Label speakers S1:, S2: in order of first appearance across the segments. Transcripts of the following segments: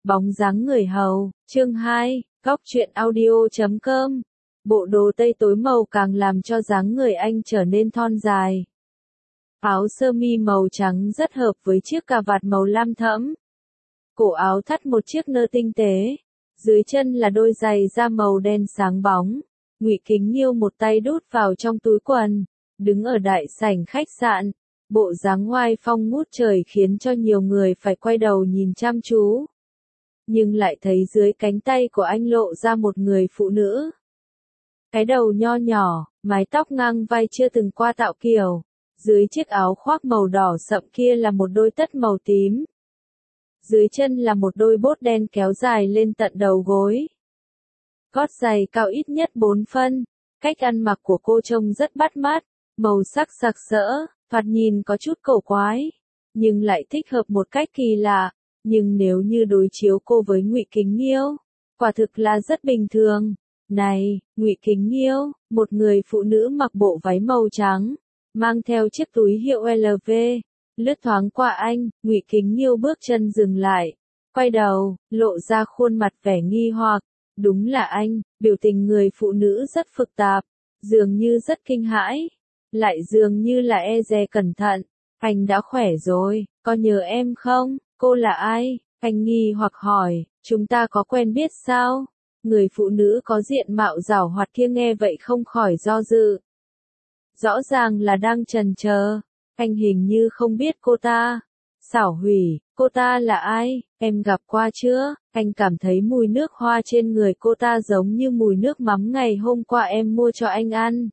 S1: Bóng dáng người hầu, chương 2, góc truyện audio.com. Bộ đồ tây tối màu càng làm cho dáng người anh trở nên thon dài. Áo sơ mi màu trắng rất hợp với chiếc cà vạt màu lam thẫm. Cổ áo thắt một chiếc nơ tinh tế. Dưới chân là đôi giày da màu đen sáng bóng. Ngụy Kính Nghiêu một tay đút vào trong túi quần, đứng ở đại sảnh khách sạn. Bộ dáng oai phong ngút trời khiến cho nhiều người phải quay đầu nhìn chăm chú. Nhưng lại thấy dưới cánh tay của anh lộ ra một người phụ nữ. Cái đầu nho nhỏ, mái tóc ngang vai chưa từng qua tạo kiểu. Dưới chiếc áo khoác màu đỏ sậm kia là một đôi tất màu tím. Dưới chân là một đôi bốt đen kéo dài lên tận đầu gối. Gót giày cao ít nhất 4 phân. Cách ăn mặc của cô trông rất bắt mắt, màu sắc sặc sỡ, thoạt nhìn có chút cổ quái, nhưng lại thích hợp một cách kỳ lạ. Nhưng nếu như đối chiếu cô với Ngụy Kính Nghiêu, quả thực là rất bình thường. Này, Ngụy Kính Nghiêu, một người phụ nữ mặc bộ váy màu trắng, mang theo chiếc túi hiệu LV, lướt thoáng qua anh. Ngụy Kính Nghiêu bước chân dừng lại, quay đầu, lộ ra khuôn mặt vẻ nghi hoặc. Đúng là anh. Biểu tình người phụ nữ rất phức tạp, dường như rất kinh hãi, lại dường như là e dè cẩn thận. Anh đã khỏe rồi, có nhớ em không? Cô là ai? Anh nghi hoặc hỏi, chúng ta có quen biết sao? Người phụ nữ có diện mạo giảo hoạt kia nghe vậy không khỏi do dự. Rõ ràng là đang chần chờ. Anh hình như không biết cô ta. Xảo Hủy, cô ta là ai? Em gặp qua chưa? Anh cảm thấy mùi nước hoa trên người cô ta giống như mùi nước mắm ngày hôm qua em mua cho anh ăn.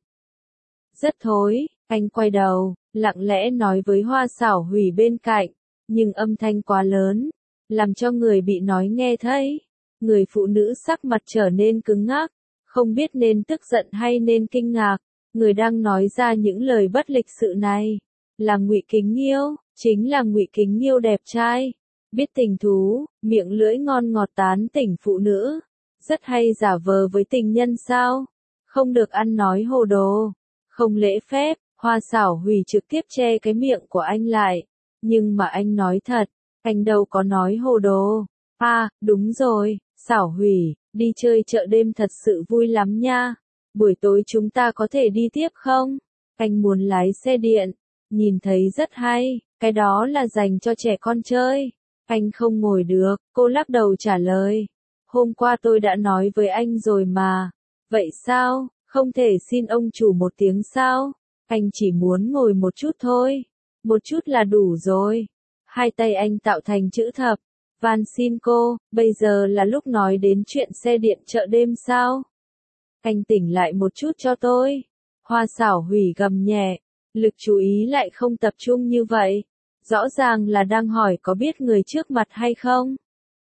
S1: Rất thối. Anh quay đầu, lặng lẽ nói với Hoa Xảo Hủy bên cạnh, nhưng âm thanh quá lớn, làm cho người bị nói nghe thấy. Người phụ nữ sắc mặt trở nên cứng ngắc, không biết nên tức giận hay nên kinh ngạc. Người đang nói ra những lời bất lịch sự này là Ngụy Kính Nghiêu, chính là Ngụy Kính Nghiêu đẹp trai, biết tình thú, miệng lưỡi ngon ngọt tán tỉnh phụ nữ, rất hay giả vờ với tình nhân sao? Không được ăn nói hồ đồ, không lễ phép. Hoa Xảo Hủy trực tiếp che cái miệng của anh lại. Nhưng mà anh nói thật, anh đâu có nói hồ đồ. À, đúng rồi, Xảo Hủy, đi chơi chợ đêm thật sự vui lắm nha. Buổi tối chúng ta có thể đi tiếp không? Anh muốn lái xe điện, nhìn thấy rất hay, cái đó là dành cho trẻ con chơi. Anh không ngồi được, cô lắc đầu trả lời. Hôm qua tôi đã nói với anh rồi mà. Vậy sao, không thể xin ông chủ một tiếng sao? Anh chỉ muốn ngồi một chút thôi. Một chút là đủ rồi. Hai tay anh tạo thành chữ thập. Van xin cô, bây giờ là lúc nói đến chuyện xe điện chợ đêm sao? Anh tỉnh lại một chút cho tôi. Hoa Xảo Hủy gầm nhẹ, lực chú ý lại không tập trung như vậy. Rõ ràng là đang hỏi có biết người trước mặt hay không.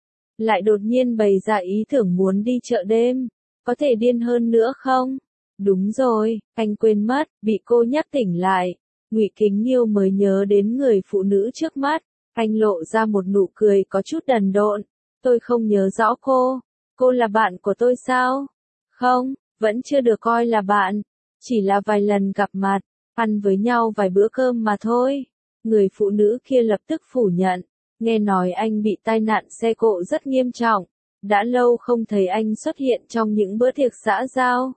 S1: Lại đột nhiên bày ra ý tưởng muốn đi chợ đêm. Có thể điên hơn nữa không? Đúng rồi, anh quên mất, bị cô nhắc tỉnh lại. Ngụy Kính Nghiêu mới nhớ đến người phụ nữ trước mắt. Anh lộ ra một nụ cười có chút đần độn. Tôi không nhớ rõ cô. Cô là bạn của tôi sao? Không, vẫn chưa được coi là bạn. Chỉ là vài lần gặp mặt, ăn với nhau vài bữa cơm mà thôi. Người phụ nữ kia lập tức phủ nhận. Nghe nói anh bị tai nạn xe cộ rất nghiêm trọng. Đã lâu không thấy anh xuất hiện trong những bữa tiệc xã giao.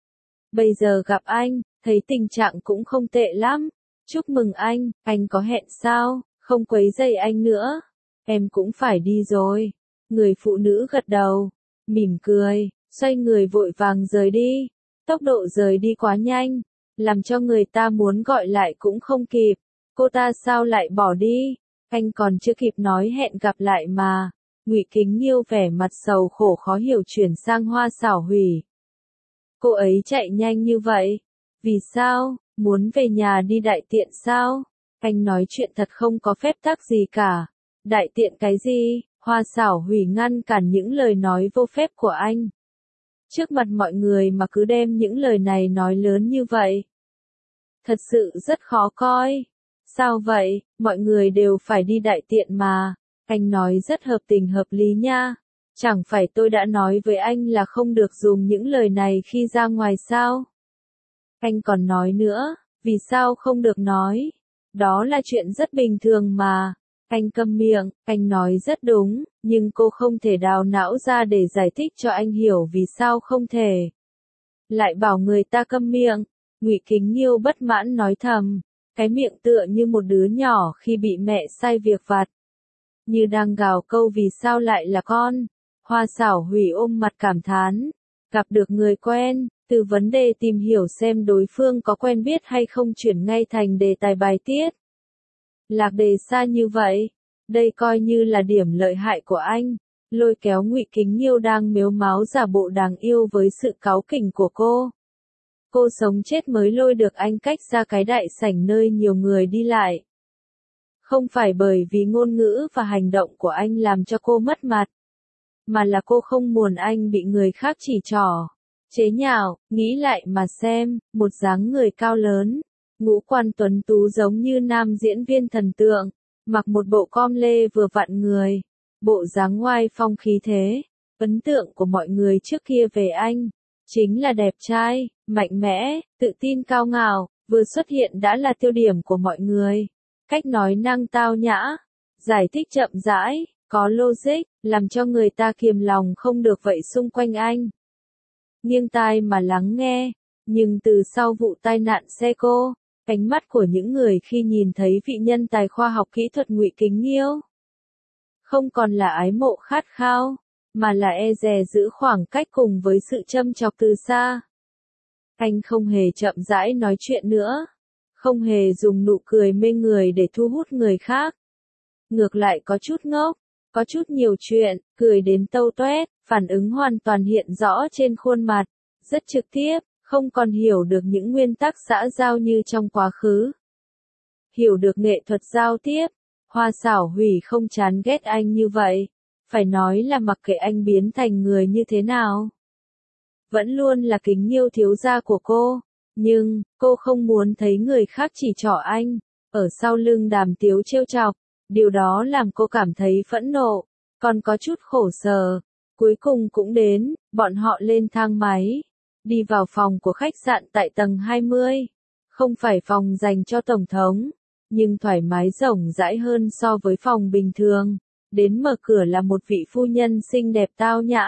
S1: Bây giờ gặp anh, thấy tình trạng cũng không tệ lắm. Chúc mừng anh có hẹn sao? Không quấy rầy anh nữa. Em cũng phải đi rồi. Người phụ nữ gật đầu, mỉm cười, xoay người vội vàng rời đi. Tốc độ rời đi quá nhanh, làm cho người ta muốn gọi lại cũng không kịp. Cô ta sao lại bỏ đi? Anh còn chưa kịp nói hẹn gặp lại mà. Ngụy Kính Nghiêu vẻ mặt sầu khổ khó hiểu chuyển sang Hoa Xảo Hủy. Cô ấy chạy nhanh như vậy. Vì sao? Muốn về nhà đi đại tiện sao? Anh nói chuyện thật không có phép tắc gì cả. Đại tiện cái gì? Hoa Xảo Hủy ngăn cản những lời nói vô phép của anh. Trước mặt mọi người mà cứ đem những lời này nói lớn như vậy. Thật sự rất khó coi. Sao vậy? Mọi người đều phải đi đại tiện mà. Anh nói rất hợp tình hợp lý nha. Chẳng phải tôi đã nói với anh là không được dùng những lời này khi ra ngoài sao? Anh còn nói nữa, vì sao không được nói? Đó là chuyện rất bình thường mà. Anh câm miệng, anh nói rất đúng, nhưng cô không thể đào não ra để giải thích cho anh hiểu vì sao không thể. Lại bảo người ta câm miệng, Ngụy Kính Nghiêu bất mãn nói thầm, cái miệng tựa như một đứa nhỏ khi bị mẹ sai việc vặt. Như đang gào câu vì sao lại là con. Hoa Xảo Hủy ôm mặt cảm thán, gặp được người quen, từ vấn đề tìm hiểu xem đối phương có quen biết hay không chuyển ngay thành đề tài bài tiết. Lạc đề xa như vậy, đây coi như là điểm lợi hại của anh, lôi kéo Ngụy Kính Nghiêu đang mếu máo giả bộ đáng yêu với sự cáu kỉnh của cô. Cô sống chết mới lôi được anh cách ra cái đại sảnh nơi nhiều người đi lại. Không phải bởi vì ngôn ngữ và hành động của anh làm cho cô mất mặt, mà là cô không muốn anh bị người khác chỉ trỏ, chế nhạo. Nghĩ lại mà xem, một dáng người cao lớn, ngũ quan tuấn tú giống như nam diễn viên thần tượng, mặc một bộ com lê vừa vặn người, bộ dáng ngoai phong khí thế. Ấn tượng của mọi người trước kia về anh chính là đẹp trai, mạnh mẽ, tự tin cao ngạo, vừa xuất hiện đã là tiêu điểm của mọi người. Cách nói năng tao nhã, giải thích chậm rãi, có logic, làm cho người ta kiềm lòng không được vậy xung quanh anh. Nghiêng tai mà lắng nghe, nhưng từ sau vụ tai nạn xe cô, ánh mắt của những người khi nhìn thấy vị nhân tài khoa học kỹ thuật Ngụy Kính Nghiêu không còn là ái mộ khát khao, mà là e dè giữ khoảng cách cùng với sự châm chọc từ xa. Anh không hề chậm rãi nói chuyện nữa, không hề dùng nụ cười mê người để thu hút người khác. Ngược lại có chút ngốc, có chút nhiều chuyện, cười đến tâu toét, phản ứng hoàn toàn hiện rõ trên khuôn mặt, rất trực tiếp, không còn hiểu được những nguyên tắc xã giao như trong quá khứ. Hiểu được nghệ thuật giao tiếp, Hoa Xảo Hủy không chán ghét anh như vậy, phải nói là mặc kệ anh biến thành người như thế nào, vẫn luôn là Kính Nghiêu thiếu gia của cô, nhưng cô không muốn thấy người khác chỉ trỏ anh, ở sau lưng đàm tiếu trêu chọc, điều đó làm cô cảm thấy phẫn nộ, còn có chút khổ sở. Cuối cùng cũng đến, bọn họ lên thang máy, đi vào phòng của khách sạn tại tầng 20, không phải phòng dành cho tổng thống, nhưng thoải mái rộng rãi hơn so với phòng bình thường. Đến mở cửa là một vị phu nhân xinh đẹp tao nhã.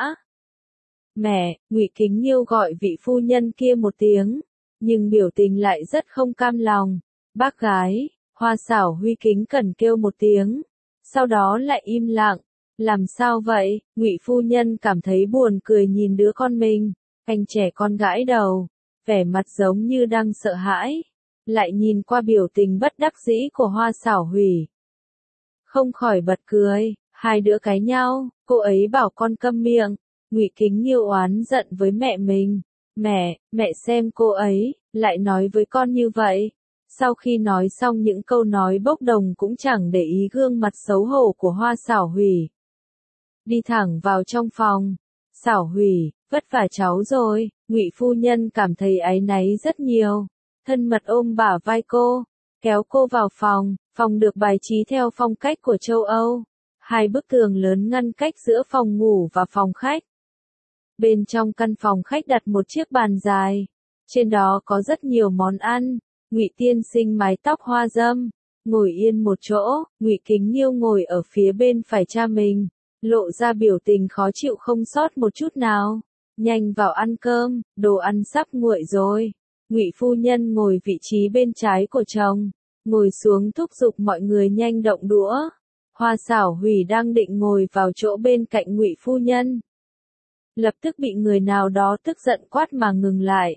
S1: Mẹ, Ngụy Kính Nghiêu gọi vị phu nhân kia một tiếng, nhưng biểu tình lại rất không cam lòng. Bác gái, Hoa Xảo Huy kính cẩn kêu một tiếng, sau đó lại im lặng. Làm sao vậy? Ngụy phu nhân cảm thấy buồn cười nhìn đứa con mình. Anh trẻ con gãi đầu, vẻ mặt giống như đang sợ hãi, lại nhìn qua biểu tình bất đắc dĩ của Hoa Xảo Hủy, không khỏi bật cười. Hai đứa cãi nhau, cô ấy bảo con câm miệng. Ngụy Kính Nghiêu oán giận với mẹ mình. Mẹ xem cô ấy, lại nói với con như vậy. Sau khi nói xong những câu nói bốc đồng cũng chẳng để ý gương mặt xấu hổ của Hoa Xảo Hủy. Đi thẳng vào trong phòng. Xảo Hủy, vất vả cháu rồi. Ngụy phu nhân cảm thấy áy náy rất nhiều, thân mật ôm bả vai cô, kéo cô vào phòng. Phòng được bài trí theo phong cách của châu Âu. Hai bức tường lớn ngăn cách giữa phòng ngủ và phòng khách. Bên trong căn phòng khách đặt một chiếc bàn dài. Trên đó có rất nhiều món ăn. Ngụy tiên sinh mái tóc hoa dâm, ngồi yên một chỗ. Ngụy Kính Nghiêu ngồi ở phía bên phải cha mình, lộ ra biểu tình khó chịu không sót một chút nào. Nhanh vào ăn cơm, đồ ăn sắp nguội rồi. Ngụy phu nhân ngồi vị trí bên trái của chồng, ngồi xuống thúc giục mọi người nhanh động đũa. Hoa Xảo Hủy đang định ngồi vào chỗ bên cạnh Ngụy phu nhân, lập tức bị người nào đó tức giận quát mà ngừng lại.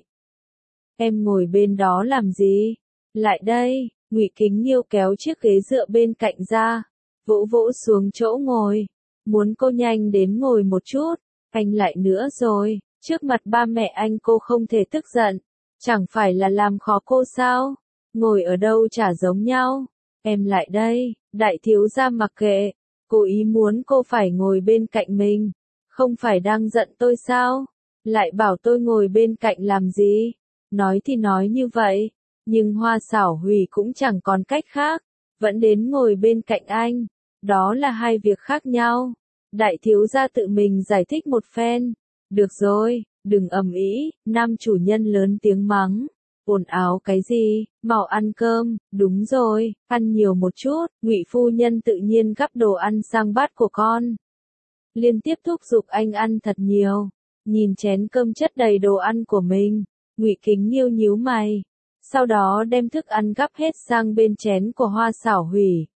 S1: Em ngồi bên đó làm gì? Lại đây. Ngụy Kính Nghiêu kéo chiếc ghế dựa bên cạnh ra, vỗ vỗ xuống chỗ ngồi, muốn cô nhanh đến ngồi một chút. Anh lại nữa rồi, trước mặt ba mẹ anh cô không thể tức giận, chẳng phải là làm khó cô sao? Ngồi ở đâu chả giống nhau. Em lại đây. Đại thiếu gia mặc kệ, cố ý muốn cô phải ngồi bên cạnh mình, không phải đang giận tôi sao? Lại bảo tôi ngồi bên cạnh làm gì? Nói thì nói như vậy, nhưng Hoa Xảo Hủy cũng chẳng còn cách khác, vẫn đến ngồi bên cạnh anh. Đó là hai việc khác nhau. Đại thiếu gia tự mình giải thích một phen. Được rồi, đừng ầm ĩ. Nam chủ nhân lớn tiếng mắng. Ồn ào cái gì, mau ăn cơm, đúng rồi, ăn nhiều một chút, Ngụy phu nhân tự nhiên gắp đồ ăn sang bát của con. Liên tiếp thúc giục anh ăn thật nhiều, nhìn chén cơm chất đầy đồ ăn của mình, Ngụy Kính Nghiêu nhíu mày, sau đó đem thức ăn gắp hết sang bên chén của Hoa Xảo Hủy.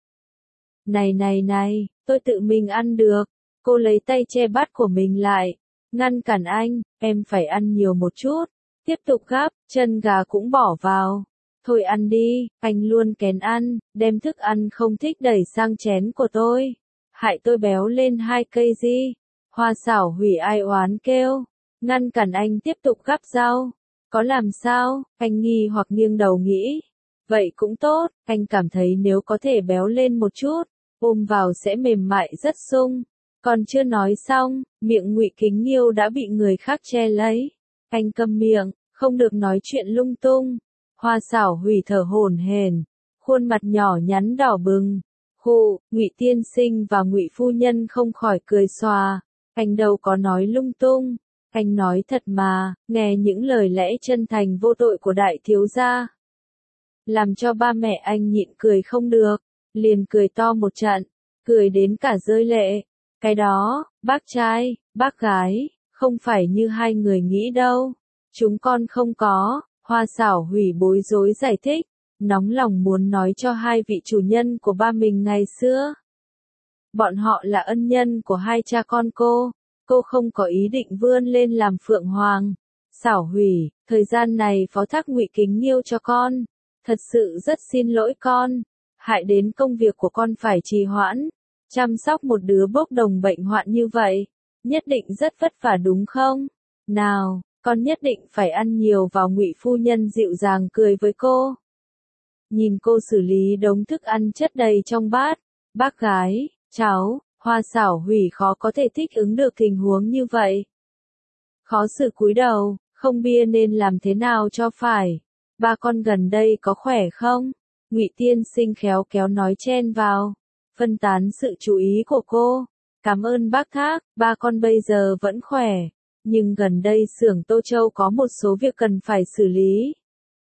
S1: Này, tôi tự mình ăn được, cô lấy tay che bát của mình lại, ngăn cản anh, em phải ăn nhiều một chút. Tiếp tục gắp, chân gà cũng bỏ vào. Thôi ăn đi, anh luôn kén ăn, đem thức ăn không thích đẩy sang chén của tôi. Hại tôi béo lên 2 cây gì. Hoa Xảo Hủy ai oán kêu, ngăn cản anh tiếp tục gắp rau. Có làm sao, anh nghi hoặc nghiêng đầu nghĩ. Vậy cũng tốt, anh cảm thấy nếu có thể béo lên một chút, ôm vào sẽ mềm mại rất sung. Còn chưa nói xong, miệng Ngụy Kính Nghiêu đã bị người khác che lấy. Anh câm miệng, không được nói chuyện lung tung. Hoa Xảo Hủy thở hổn hển, khuôn mặt nhỏ nhắn đỏ bừng. Hụ, Ngụy tiên sinh và Ngụy phu nhân không khỏi cười xòa. Anh đâu có nói lung tung, anh nói thật mà, nghe những lời lẽ chân thành vô tội của đại thiếu gia. Làm cho ba mẹ anh nhịn cười không được, liền cười to một trận, cười đến cả rơi lệ. Cái đó, bác trai, bác gái, không phải như hai người nghĩ đâu. Chúng con không có, Hoa Xảo Hủy bối rối giải thích, nóng lòng muốn nói cho hai vị chủ nhân của ba mình ngày xưa. Bọn họ là ân nhân của hai cha con cô không có ý định vươn lên làm phượng hoàng. Xảo Hủy, thời gian này phó thác Ngụy Kính Nghiêu cho con, thật sự rất xin lỗi con, hại đến công việc của con phải trì hoãn. Chăm sóc một đứa bốc đồng bệnh hoạn như vậy, nhất định rất vất vả đúng không? Nào, con nhất định phải ăn nhiều vào. Ngụy phu nhân dịu dàng cười với cô. Nhìn cô xử lý đống thức ăn chất đầy trong bát, bác gái, cháu, Hoa Xảo Hủy khó có thể thích ứng được tình huống như vậy. Khó xử cúi đầu, không biết nên làm thế nào cho phải. Ba con gần đây có khỏe không? Ngụy tiên sinh khéo kéo nói chen vào, phân tán sự chú ý của cô. Cảm ơn bác Thác, ba con bây giờ vẫn khỏe, nhưng gần đây xưởng Tô Châu có một số việc cần phải xử lý.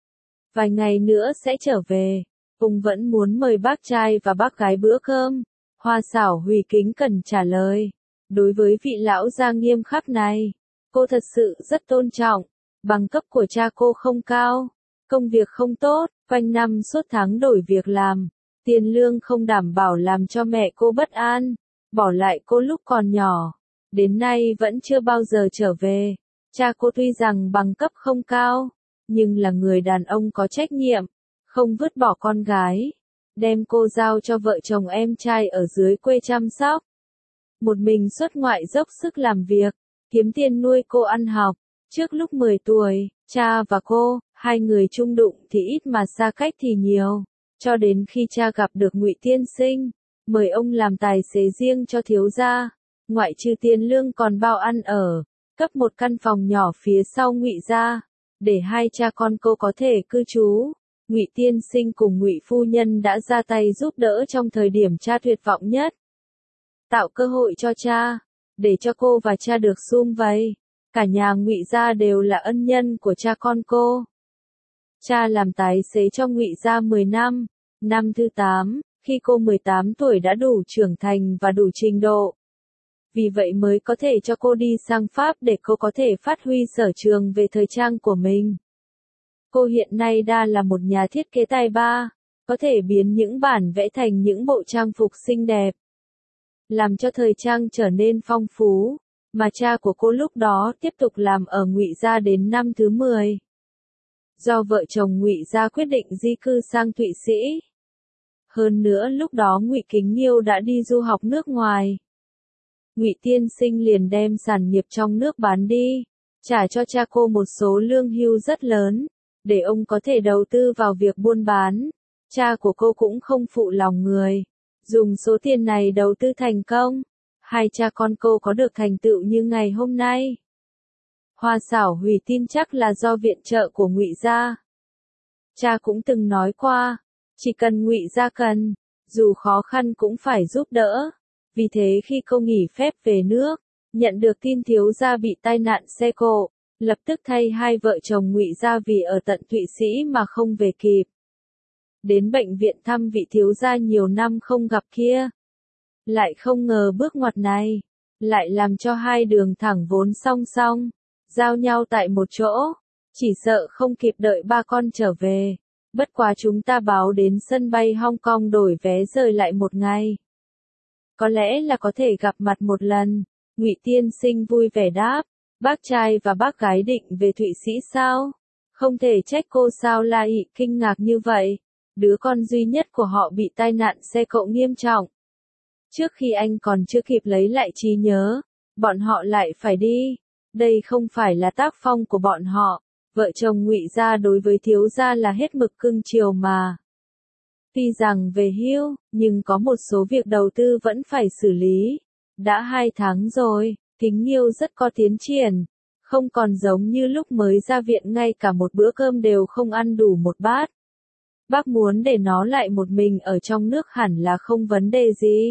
S1: Vài ngày nữa sẽ trở về, ông vẫn muốn mời bác trai và bác gái bữa cơm. Hoa Xảo Hủy kính cẩn trả lời. Đối với vị lão gia nghiêm khắc này, cô thật sự rất tôn trọng. Bằng cấp của cha cô không cao, công việc không tốt, quanh năm suốt tháng đổi việc làm, tiền lương không đảm bảo làm cho mẹ cô bất an, bỏ lại cô lúc còn nhỏ, đến nay vẫn chưa bao giờ trở về. Cha cô tuy rằng bằng cấp không cao, nhưng là người đàn ông có trách nhiệm, không vứt bỏ con gái, đem cô giao cho vợ chồng em trai ở dưới quê chăm sóc. Một mình xuất ngoại dốc sức làm việc, kiếm tiền nuôi cô ăn học. Trước lúc 10 tuổi, cha và cô, hai người chung đụng thì ít mà xa cách thì nhiều. Cho đến khi cha gặp được Ngụy tiên sinh, mời ông làm tài xế riêng cho thiếu gia, ngoại trừ tiền lương còn bao ăn ở, cấp một căn phòng nhỏ phía sau Ngụy gia, để hai cha con cô có thể cư trú. Ngụy tiên sinh cùng Ngụy phu nhân đã ra tay giúp đỡ trong thời điểm cha tuyệt vọng nhất, tạo cơ hội cho cha, để cho cô và cha được sum vầy. Cả nhà Ngụy gia đều là ân nhân của cha con cô. Cha làm tài xế cho Ngụy gia 10 năm, năm thứ 8, khi cô 18 tuổi đã đủ trưởng thành và đủ trình độ. Vì vậy mới có thể cho cô đi sang Pháp để cô có thể phát huy sở trường về thời trang của mình. Cô hiện nay đã là một nhà thiết kế tài ba, có thể biến những bản vẽ thành những bộ trang phục xinh đẹp, làm cho thời trang trở nên phong phú. Mà cha của cô lúc đó tiếp tục làm ở Ngụy gia đến năm thứ 10. Do vợ chồng Ngụy gia quyết định di cư sang Thụy Sĩ. Hơn nữa lúc đó Ngụy Kính Nghiêu đã đi du học nước ngoài. Ngụy tiên sinh liền đem sản nghiệp trong nước bán đi, trả cho cha cô một số lương hưu rất lớn, để ông có thể đầu tư vào việc buôn bán. Cha của cô cũng không phụ lòng người, dùng số tiền này đầu tư thành công. Hai cha con cô có được thành tựu như ngày hôm nay. Hoa Xảo Hủy tin chắc là do viện trợ của Ngụy gia. Cha cũng từng nói qua, chỉ cần Ngụy gia cần, dù khó khăn cũng phải giúp đỡ. Vì thế khi cô nghỉ phép về nước, nhận được tin thiếu gia bị tai nạn xe cộ, lập tức thay hai vợ chồng Ngụy ra vì ở tận Thụy Sĩ mà không về kịp. Đến bệnh viện thăm vị thiếu gia nhiều năm không gặp kia. Lại không ngờ bước ngoặt này, lại làm cho hai đường thẳng vốn song song, giao nhau tại một chỗ, chỉ sợ không kịp đợi ba con trở về. Bất quá chúng ta báo đến sân bay Hong Kong đổi vé rời lại một ngày. Có lẽ là có thể gặp mặt một lần, Ngụy tiên sinh vui vẻ đáp, bác trai và bác gái định về Thụy Sĩ sao? Không thể trách cô sao La Ị kinh ngạc như vậy, đứa con duy nhất của họ bị tai nạn xe cộ nghiêm trọng. Trước khi anh còn chưa kịp lấy lại trí nhớ, bọn họ lại phải đi, đây không phải là tác phong của bọn họ. Vợ chồng Ngụy gia đối với thiếu gia là hết mực cưng chiều mà. Tuy rằng về hưu, nhưng có một số việc đầu tư vẫn phải xử lý. Đã 2 tháng rồi, Kính Nghiêu rất có tiến triển, không còn giống như lúc mới ra viện ngay cả một bữa cơm đều không ăn đủ một bát. Bác muốn để nó lại một mình ở trong nước hẳn là không vấn đề gì.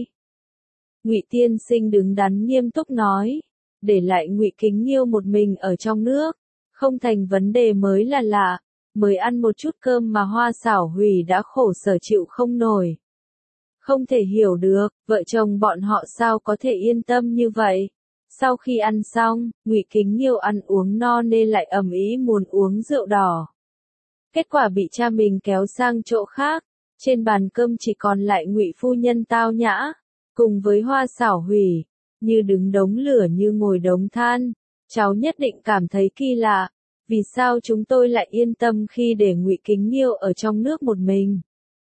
S1: Ngụy tiên sinh đứng đắn nghiêm túc nói, để lại Ngụy Kính Nghiêu một mình ở trong nước, không thành vấn đề mới là lạ, mới ăn một chút cơm mà Hoa Xảo Hủy đã khổ sở chịu không nổi. Không thể hiểu được, vợ chồng bọn họ sao có thể yên tâm như vậy. Sau khi ăn xong, Ngụy Kính Nghiêu ăn uống no nên lại ầm ĩ muốn uống rượu đỏ. Kết quả bị cha mình kéo sang chỗ khác, trên bàn cơm chỉ còn lại Ngụy phu nhân tao nhã, cùng với Hoa Xảo Hủy, như đứng đống lửa như ngồi đống than. Cháu nhất định cảm thấy kỳ lạ, vì sao chúng tôi lại yên tâm khi để Ngụy Kính Nghiêu ở trong nước một mình.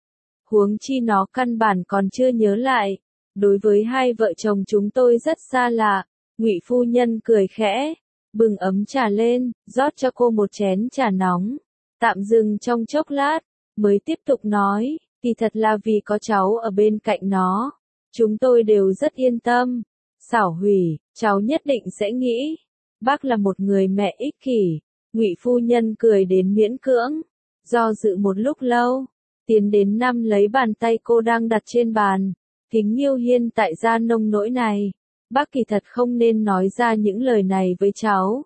S1: Huống chi nó căn bản còn chưa nhớ lại, đối với hai vợ chồng chúng tôi rất xa lạ. Ngụy phu nhân cười khẽ, bưng ấm trà lên, rót cho cô một chén trà nóng, tạm dừng trong chốc lát, mới tiếp tục nói, thì thật là vì có cháu ở bên cạnh nó, chúng tôi đều rất yên tâm. Xảo Hủy, cháu nhất định sẽ nghĩ, bác là một người mẹ ích kỷ. Ngụy phu nhân cười đến miễn cưỡng, do dự một lúc lâu, tiến đến nắm lấy bàn tay cô đang đặt trên bàn. Kính Nghiêu hiện tại ra nông nỗi này, bác kỳ thật không nên nói ra những lời này với cháu.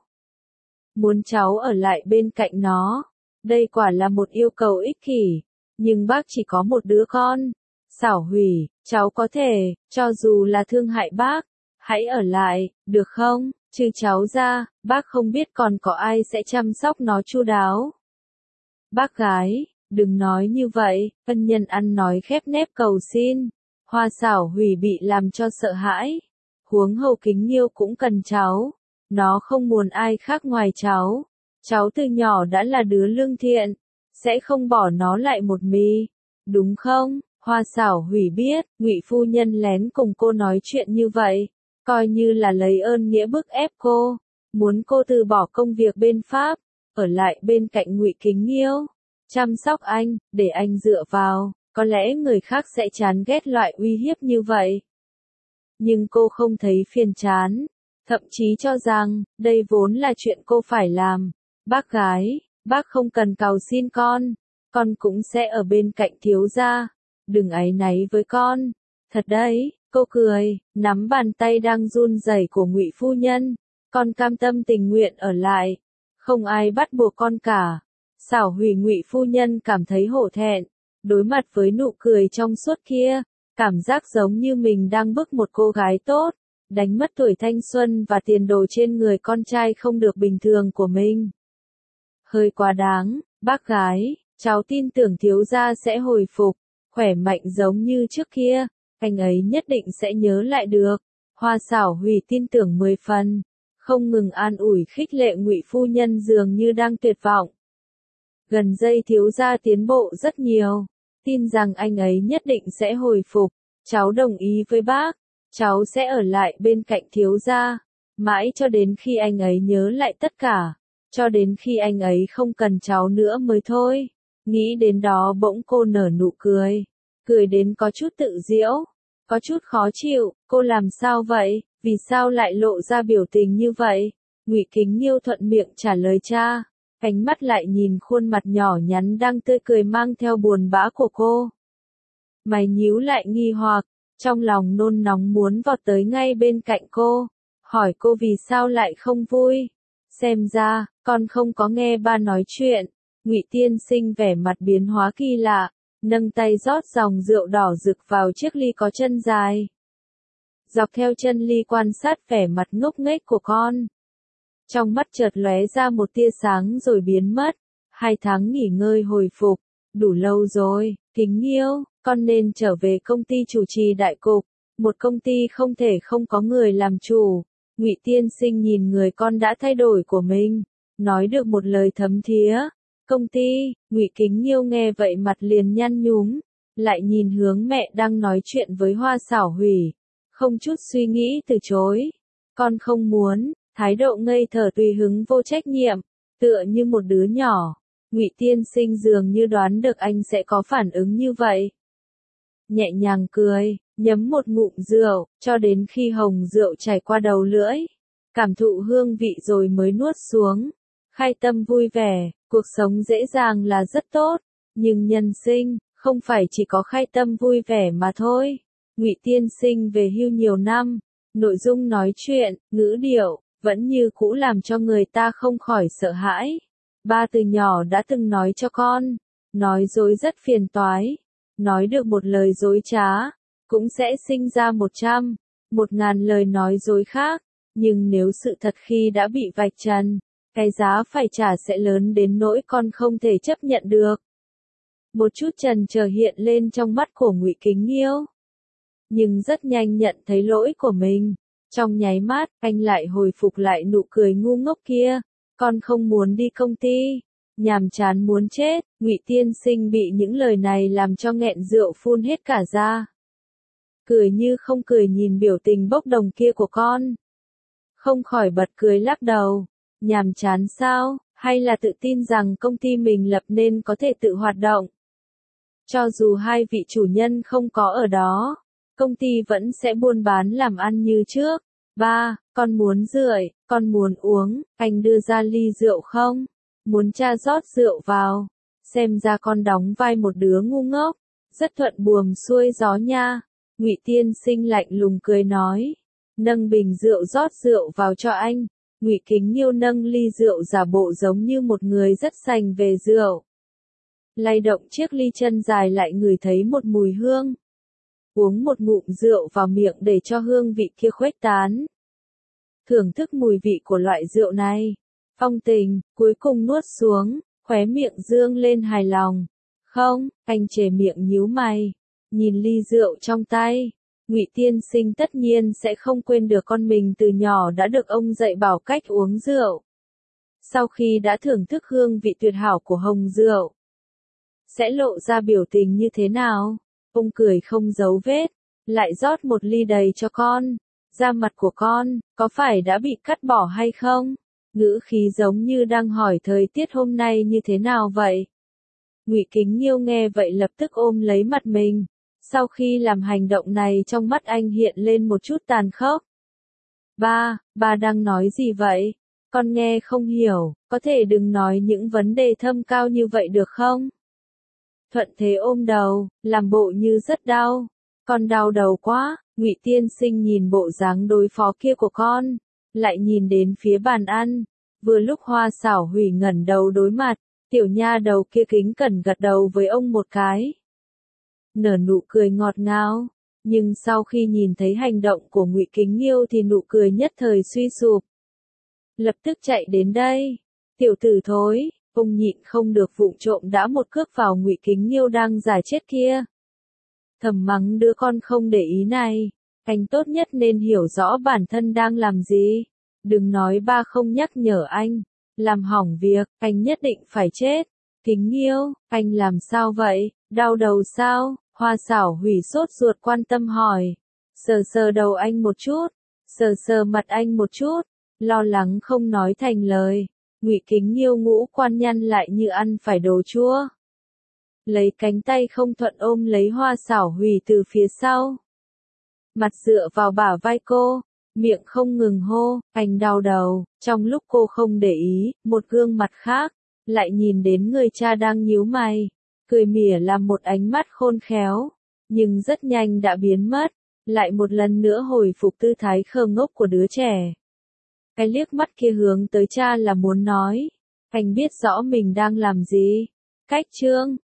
S1: Muốn cháu ở lại bên cạnh nó, đây quả là một yêu cầu ích kỷ, nhưng bác chỉ có một đứa con. Xảo Hủy, cháu có thể, cho dù là thương hại bác, hãy ở lại, được không? Trừ cháu ra, bác không biết còn có ai sẽ chăm sóc nó chu đáo. Bác gái, đừng nói như vậy, ân nhân ăn nói khép nép cầu xin. Hoa Xảo Hủy bị làm cho sợ hãi. Huống hồ Kính Nghiêu cũng cần cháu. Nó không muốn ai khác ngoài cháu. Cháu từ nhỏ đã là đứa lương thiện, sẽ không bỏ nó lại một mình, đúng không? Hoa Xảo Hủy biết, Ngụy phu nhân lén cùng cô nói chuyện như vậy, coi như là lấy ơn nghĩa bức ép cô, muốn cô từ bỏ công việc bên Pháp, ở lại bên cạnh Ngụy Kính Nghiêu, chăm sóc anh, để anh dựa vào. Có lẽ người khác sẽ chán ghét loại uy hiếp như vậy, nhưng cô không thấy phiền chán, thậm chí cho rằng đây vốn là chuyện cô phải làm. Bác gái, bác không cần cầu xin con cũng sẽ ở bên cạnh thiếu gia, đừng áy náy với con. Thật đấy, cô cười, nắm bàn tay đang run rẩy của Ngụy phu nhân, con cam tâm tình nguyện ở lại, không ai bắt buộc con cả. Xảo Hủy Ngụy phu nhân cảm thấy hổ thẹn, đối mặt với nụ cười trong suốt kia, cảm giác giống như mình đang bức một cô gái tốt, đánh mất tuổi thanh xuân và tiền đồ trên người con trai không được bình thường của mình. Hơi quá đáng, bác gái, cháu tin tưởng thiếu gia sẽ hồi phục, khỏe mạnh giống như trước kia, anh ấy nhất định sẽ nhớ lại được. Hoa Xảo Hủy tin tưởng 10 phần, không ngừng an ủi khích lệ Ngụy phu nhân dường như đang tuyệt vọng. Gần đây thiếu gia tiến bộ rất nhiều, tin rằng anh ấy nhất định sẽ hồi phục, cháu đồng ý với bác, cháu sẽ ở lại bên cạnh thiếu gia, mãi cho đến khi anh ấy nhớ lại tất cả, cho đến khi anh ấy không cần cháu nữa mới thôi. Nghĩ đến đó bỗng cô nở nụ cười, cười đến có chút tự giễu, có chút khó chịu, cô làm sao vậy, vì sao lại lộ ra biểu tình như vậy? Ngụy Kính Nghiêu thuận miệng trả lời cha, ánh mắt lại nhìn khuôn mặt nhỏ nhắn đang tươi cười mang theo buồn bã của cô. Mày nhíu lại nghi hoặc, trong lòng nôn nóng muốn vọt tới ngay bên cạnh cô, hỏi cô vì sao lại không vui. Xem ra, con không có nghe ba nói chuyện. Ngụy Tiên Sinh vẻ mặt biến hóa kỳ lạ, nâng tay rót dòng rượu đỏ rực vào chiếc ly có chân dài. Dọc theo chân ly quan sát vẻ mặt ngốc nghếch của con. Trong mắt chợt lóe ra một tia sáng rồi biến mất. 2 tháng nghỉ ngơi hồi phục, đủ lâu rồi, Kính Nghiêu, con nên trở về công ty chủ trì đại cục. Một công ty không thể không có người làm chủ. Ngụy Tiên Sinh nhìn người con đã thay đổi của mình, nói được một lời thấm thía. Công ty, Ngụy Kính Nghiêu nghe vậy mặt liền nhăn nhúm, lại nhìn hướng mẹ đang nói chuyện với Hoa Xảo Hủy, không chút suy nghĩ từ chối. Con không muốn, thái độ ngây thở tùy hứng vô trách nhiệm, tựa như một đứa nhỏ. Ngụy Tiên Sinh dường như đoán được anh sẽ có phản ứng như vậy. Nhẹ nhàng cười, nhấm một ngụm rượu, cho đến khi hồng rượu chảy qua đầu lưỡi, cảm thụ hương vị rồi mới nuốt xuống. Khai tâm vui vẻ, cuộc sống dễ dàng là rất tốt, nhưng nhân sinh, không phải chỉ có khai tâm vui vẻ mà thôi. Ngụy Tiên Sinh về hưu nhiều năm, nội dung nói chuyện, ngữ điệu, vẫn như cũ làm cho người ta không khỏi sợ hãi. Ba từ nhỏ đã từng nói cho con, nói dối rất phiền toái, nói được một lời dối trá, cũng sẽ sinh ra 100, 1000 lời nói dối khác, nhưng nếu sự thật khi đã bị vạch trần, cái giá phải trả sẽ lớn đến nỗi con không thể chấp nhận được. Một chút chần chờ hiện lên trong mắt của Ngụy Kính Nghiêu, nhưng rất nhanh nhận thấy lỗi của mình. Trong nháy mắt, anh lại hồi phục lại nụ cười ngu ngốc kia. Con không muốn đi công ty, nhàm chán muốn chết. Ngụy Tiên Sinh bị những lời này làm cho nghẹn rượu phun hết cả ra. Cười như không cười nhìn biểu tình bốc đồng kia của con, không khỏi bật cười lắc đầu. Nhàm chán sao, hay là tự tin rằng công ty mình lập nên có thể tự hoạt động? Cho dù hai vị chủ nhân không có ở đó, công ty vẫn sẽ buôn bán làm ăn như trước. Ba, con muốn rượi, con muốn uống, anh đưa ra ly rượu không? Muốn cha rót rượu vào. Xem ra con đóng vai một đứa ngu ngốc, rất thuận buồm xuôi gió nha. Ngụy Tiên Sinh lạnh lùng cười nói, nâng bình rượu rót rượu vào cho anh. Ngụy Kính Nghiêu nâng ly rượu giả bộ giống như một người rất sành về rượu. Lay động chiếc ly chân dài lại ngửi thấy một mùi hương. Uống một ngụm rượu vào miệng để cho hương vị kia khuếch tán. Thưởng thức mùi vị của loại rượu này. Phong Tình, cuối cùng nuốt xuống, khóe miệng dương lên hài lòng. Không, anh chề miệng nhíu mày. Nhìn ly rượu trong tay. Ngụy Tiên Sinh tất nhiên sẽ không quên được con mình từ nhỏ đã được ông dạy bảo cách uống rượu. Sau khi đã thưởng thức hương vị tuyệt hảo của hồng rượu, sẽ lộ ra biểu tình như thế nào? Ông cười không giấu vết, lại rót một ly đầy cho con. Da mặt của con, có phải đã bị cắt bỏ hay không? Ngữ khí giống như đang hỏi thời tiết hôm nay như thế nào vậy? Ngụy Kính Nghiêu nghe vậy lập tức ôm lấy mặt mình. Sau khi làm hành động này trong mắt anh hiện lên một chút tàn khốc. Ba đang nói gì vậy? Con nghe không hiểu, có thể đừng nói những vấn đề thâm cao như vậy được không? Thuận Thế ôm đầu, làm bộ như rất đau. Con đau đầu quá. Ngụy Tiên Sinh nhìn bộ dáng đối phó kia của con, lại nhìn đến phía bàn ăn. Vừa lúc Hoa Xảo Hủy ngẩng đầu đối mặt, tiểu nha đầu kia kính cẩn gật đầu với ông một cái, nở nụ cười ngọt ngào. Nhưng sau khi nhìn thấy hành động của Ngụy Kính Nghiêu thì nụ cười nhất thời suy sụp. Lập tức chạy đến đây. Tiểu tử thối, ông nhịn không được vụng trộm đã một cước vào Ngụy Kính Nghiêu đang giả chết kia. Thầm mắng đứa con không để ý này. Anh tốt nhất nên hiểu rõ bản thân đang làm gì. Đừng nói ba không nhắc nhở anh. Làm hỏng việc, anh nhất định phải chết. Kính Nghiêu, anh làm sao vậy? Đau đầu sao? Hoa Xảo Hủy sốt ruột quan tâm hỏi. Sờ sờ đầu anh một chút. Sờ sờ mặt anh một chút. Lo lắng không nói thành lời. Ngụy Kính Nghiêu ngũ quan nhăn lại như ăn phải đồ chua. Lấy cánh tay không thuận ôm lấy Hoa Xảo Hủy từ phía sau. Mặt dựa vào bả vai cô, miệng không ngừng hô, anh đau đầu. Trong lúc cô không để ý, một gương mặt khác, lại nhìn đến người cha đang nhíu mày, cười mỉa làm một ánh mắt khôn khéo, nhưng rất nhanh đã biến mất, lại một lần nữa hồi phục tư thái khờ ngốc của đứa trẻ. Cái liếc mắt kia hướng tới cha là muốn nói. Anh biết rõ mình đang làm gì. Cách Trương.